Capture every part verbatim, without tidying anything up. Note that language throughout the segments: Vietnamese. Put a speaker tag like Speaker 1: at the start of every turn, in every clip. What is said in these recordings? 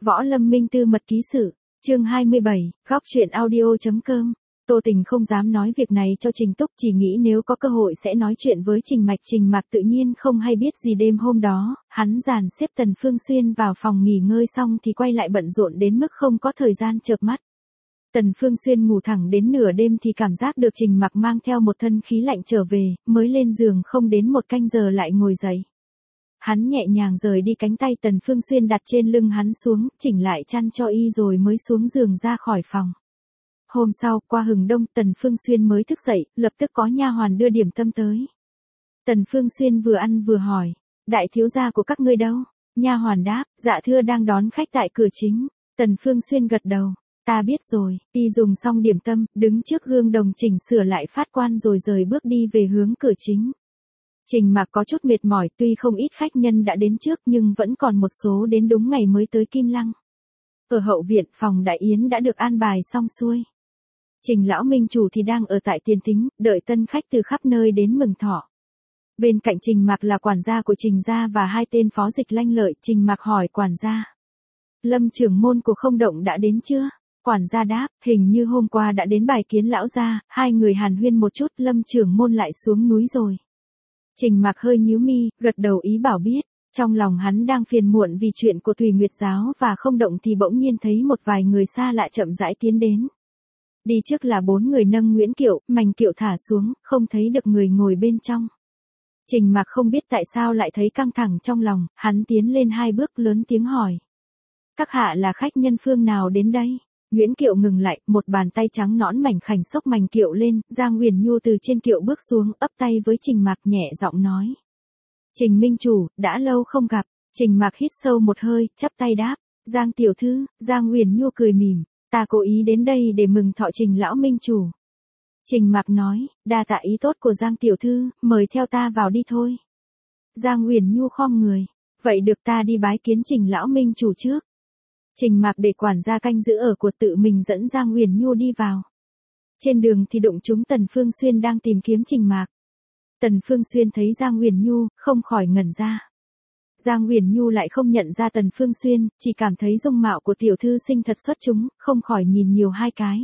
Speaker 1: Võ Lâm Minh Tư Mật Ký Sự, chương hai mươi bảy, góc truyện audio.com. Tô Tình không dám nói việc này cho Trình Túc, chỉ nghĩ nếu có cơ hội sẽ nói chuyện với Trình Mạch. Trình Mạc tự nhiên không hay biết gì. Đêm hôm đó, hắn dàn xếp Tần Phương Xuyên vào phòng nghỉ ngơi xong thì quay lại bận rộn đến mức không có thời gian chợp mắt. Tần Phương Xuyên ngủ thẳng đến nửa đêm thì cảm giác được Trình Mạc mang theo một thân khí lạnh trở về, mới lên giường không đến một canh giờ lại ngồi dậy. Hắn nhẹ nhàng rời đi cánh tay Tần Phương Xuyên đặt trên lưng hắn xuống, chỉnh lại chăn cho y rồi mới xuống giường ra khỏi phòng. Hôm sau, qua hừng đông, Tần Phương Xuyên mới thức dậy, lập tức có nha hoàn đưa điểm tâm tới. Tần Phương Xuyên vừa ăn vừa hỏi, đại thiếu gia của các ngươi đâu? Nha hoàn đáp, dạ thưa đang đón khách tại cửa chính. Tần Phương Xuyên gật đầu, ta biết rồi. Y dùng xong điểm tâm, đứng trước gương đồng chỉnh sửa lại phát quan rồi rời bước đi về hướng cửa chính. Trình Mạc có chút mệt mỏi, tuy không ít khách nhân đã đến trước nhưng vẫn còn một số đến đúng ngày mới tới Kim Lăng. Ở hậu viện, phòng đại yến đã được an bài xong xuôi. Trình lão minh chủ thì đang ở tại tiền thính, đợi tân khách từ khắp nơi đến mừng thọ. Bên cạnh Trình Mạc là quản gia của Trình gia và hai tên phó dịch lanh lợi. Trình Mạc hỏi quản gia, Lâm trưởng môn của Không Động đã đến chưa? Quản gia đáp, hình như hôm qua đã đến bài kiến lão gia. Hai người hàn huyên một chút, Lâm trưởng môn lại xuống núi rồi. Trình Mạc hơi nhíu mi, gật đầu ý bảo biết. Trong lòng hắn đang phiền muộn vì chuyện của Thủy Nguyệt giáo và Không Động thì bỗng nhiên thấy một vài người xa lạ chậm rãi tiến đến. Đi trước là bốn người nâng Nguyễn Kiệu, mành kiệu thả xuống, không thấy được người ngồi bên trong. Trình Mạc không biết tại sao lại thấy căng thẳng trong lòng, hắn tiến lên hai bước lớn tiếng hỏi. Các hạ là khách nhân phương nào đến đây? Nguyễn Kiệu ngừng lại, một bàn tay trắng nõn mảnh khảnh xốc mành kiệu lên, Giang Huyền Nhu từ trên kiệu bước xuống, ấp tay với Trình Mạc nhẹ giọng nói. Trình minh chủ, đã lâu không gặp. Trình Mạc hít sâu một hơi, chắp tay đáp. Giang tiểu thư. Giang Huyền Nhu cười mỉm. Ta cố ý đến đây để mừng thọ Trình lão minh chủ. Trình Mạc nói, đa tạ ý tốt của Giang tiểu thư, mời theo ta vào đi thôi. Giang Huyền Nhu khom người. Vậy được ta đi bái kiến Trình lão minh chủ trước. Trình Mạc để quản gia canh giữ ở của tự mình dẫn Giang Huyền Nhu đi vào. Trên đường thì đụng trúng Tần Phương Xuyên đang tìm kiếm Trình Mạc. Tần Phương Xuyên thấy Giang Huyền Nhu, không khỏi ngẩn ra. Giang Huyền Nhu lại không nhận ra Tần Phương Xuyên, chỉ cảm thấy dung mạo của tiểu thư xinh thật xuất chúng, không khỏi nhìn nhiều hai cái.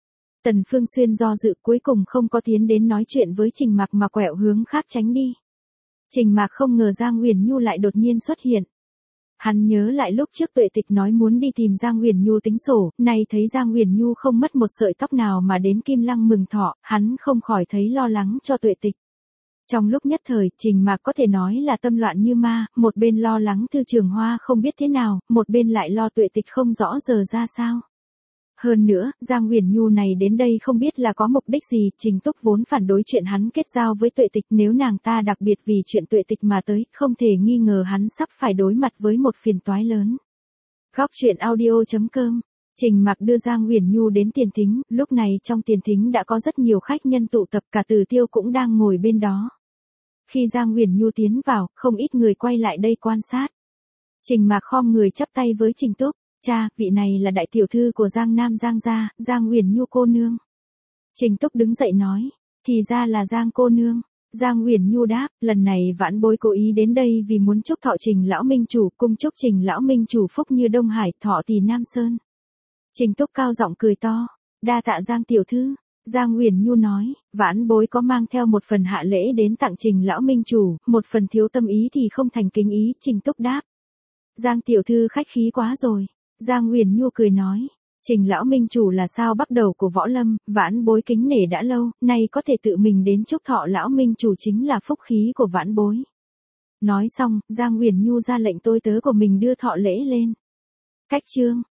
Speaker 1: Tần Phương Xuyên do dự cuối cùng không có tiến đến nói chuyện với Trình Mạc mà quẹo hướng khác tránh đi. Trình Mạc không ngờ Giang Huyền Nhu lại đột nhiên xuất hiện. Hắn nhớ lại lúc trước Tuệ Tịch nói muốn đi tìm Giang Huyền Nhu tính sổ, nay thấy Giang Huyền Nhu không mất một sợi tóc nào mà đến Kim Lăng mừng thọ, hắn không khỏi thấy lo lắng cho Tuệ Tịch. Trong lúc nhất thời, Trình Mạc có thể nói là tâm loạn như ma, một bên lo lắng Thư Trường Hoa không biết thế nào, một bên lại lo Tuệ Tịch không rõ giờ ra sao. Hơn nữa, Giang Huyền Nhu này đến đây không biết là có mục đích gì. Trình Túc vốn phản đối chuyện hắn kết giao với Tuệ Tịch, nếu nàng ta đặc biệt vì chuyện Tuệ Tịch mà tới, không thể nghi ngờ hắn sắp phải đối mặt với một phiền toái lớn. Góc truyện audio.com. Trình Mạc đưa Giang Huyền Nhu đến tiền thính, lúc này trong tiền thính đã có rất nhiều khách nhân tụ tập, cả Từ Tiêu cũng đang ngồi bên đó. Khi Giang Huyền Nhu tiến vào, không ít người quay lại đây quan sát. Trình Mạc khom người chắp tay với Trình Túc. Cha, vị này là đại tiểu thư của Giang Nam Giang gia, Giang Huyền Nhu cô nương. Trình Túc đứng dậy nói, thì ra là Giang cô nương. Giang Huyền Nhu đáp, lần này vãn bối cố ý đến đây vì muốn chúc thọ Trình lão minh chủ, cung chúc Trình lão minh chủ phúc như Đông Hải, thọ tỳ Nam Sơn. Trình Túc cao giọng cười to, đa tạ Giang tiểu thư. Giang Huyền Nhu nói, vãn bối có mang theo một phần hạ lễ đến tặng Trình lão minh chủ, một phần thiếu tâm ý thì không thành kính ý. Trình Túc đáp, Giang tiểu thư khách khí quá rồi. Giang Huyền Nhu cười nói, Trình lão minh chủ là sao bắc đầu của võ lâm, vãn bối kính nể đã lâu, nay có thể tự mình đến chúc thọ lão minh chủ chính là phúc khí của vãn bối. Nói xong, Giang Huyền Nhu ra lệnh tôi tớ của mình đưa thọ lễ lên. Cách chương